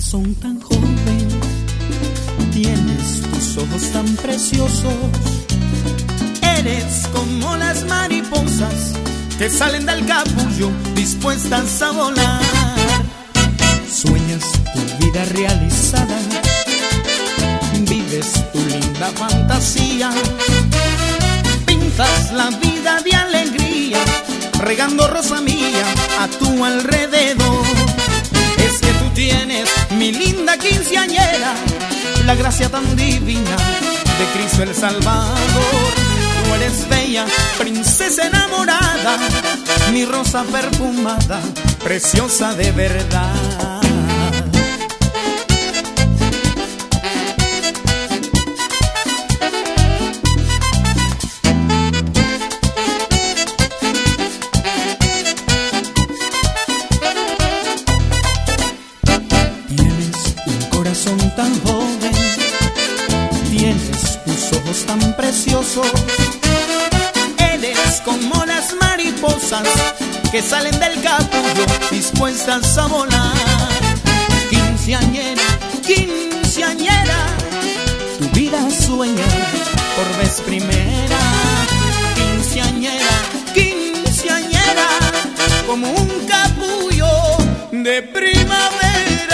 corazón tan joven, tienes tus ojos tan preciosos. Eres como las mariposas que salen del capullo dispuestas a volar. Sueñas tu vida realizada, vives tu linda fantasía, pintas la vida de alegría, regando rosa mía a tu alrededor. Es que tú tienes, mi linda quinceañera, la gracia tan divina de Cristo el Salvador. Tú eres bella, princesa enamorada, mi rosa perfumada, preciosa de verdad. Tan joven, tienes tus ojos tan preciosos. Eres como las mariposas que salen del capullo dispuestas a volar. Quinceañera, quinceañera, tu vida sueña por vez primera. Quinceañera, quinceañera, como un capullo de primavera.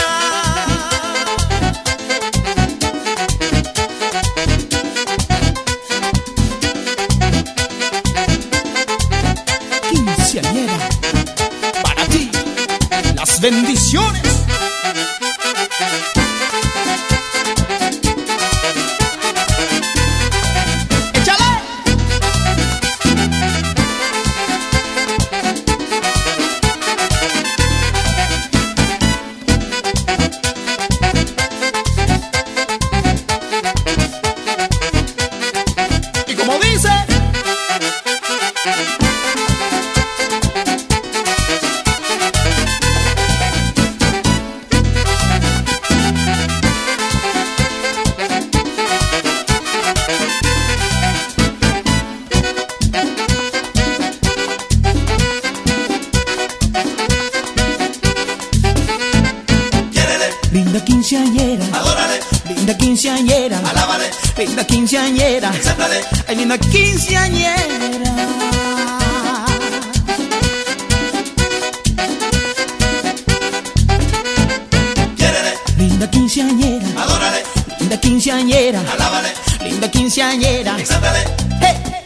Para ti, las bendiciones. ¡Échale! Y como dice, linda quinceañera, adórale, linda quinceañera, alábale, linda quinceañera, exáltale, ay, linda quinceañera. quiérele, Linda quinceañera, adórale, linda quinceañera, alábale, linda quinceañera, exáltale. hey.